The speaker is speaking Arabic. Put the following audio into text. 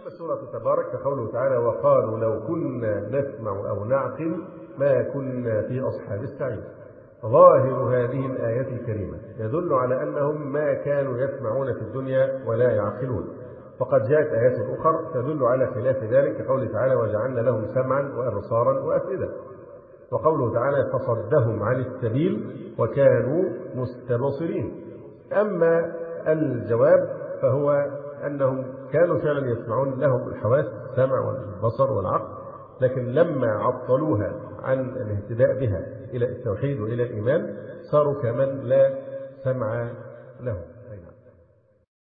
أما سورة تبارك فقوله تعالى وقالوا لو كنا نسمع أو نعقل ما كنا في أصحاب السعير. ظاهر هذه الآية الكريمة يدل على أنهم ما كانوا يسمعون في الدنيا ولا يعقلون، وقد جاءت آيات أخرى تدل على خلاف ذلك كقوله تعالى وجعلنا لهم سمعا وأبصارا وأفئدة، وقوله تعالى فصدهم عن السبيل وكانوا مستبصرين. أما الجواب فهو أنهم كانوا فعلا يسمعون، لهم الحواس السمع والبصر والعقل، لكن لما عطلوها عن الاهتداء بها إلى التوحيد وإلى الإيمان صاروا كمن لا سمع لهم.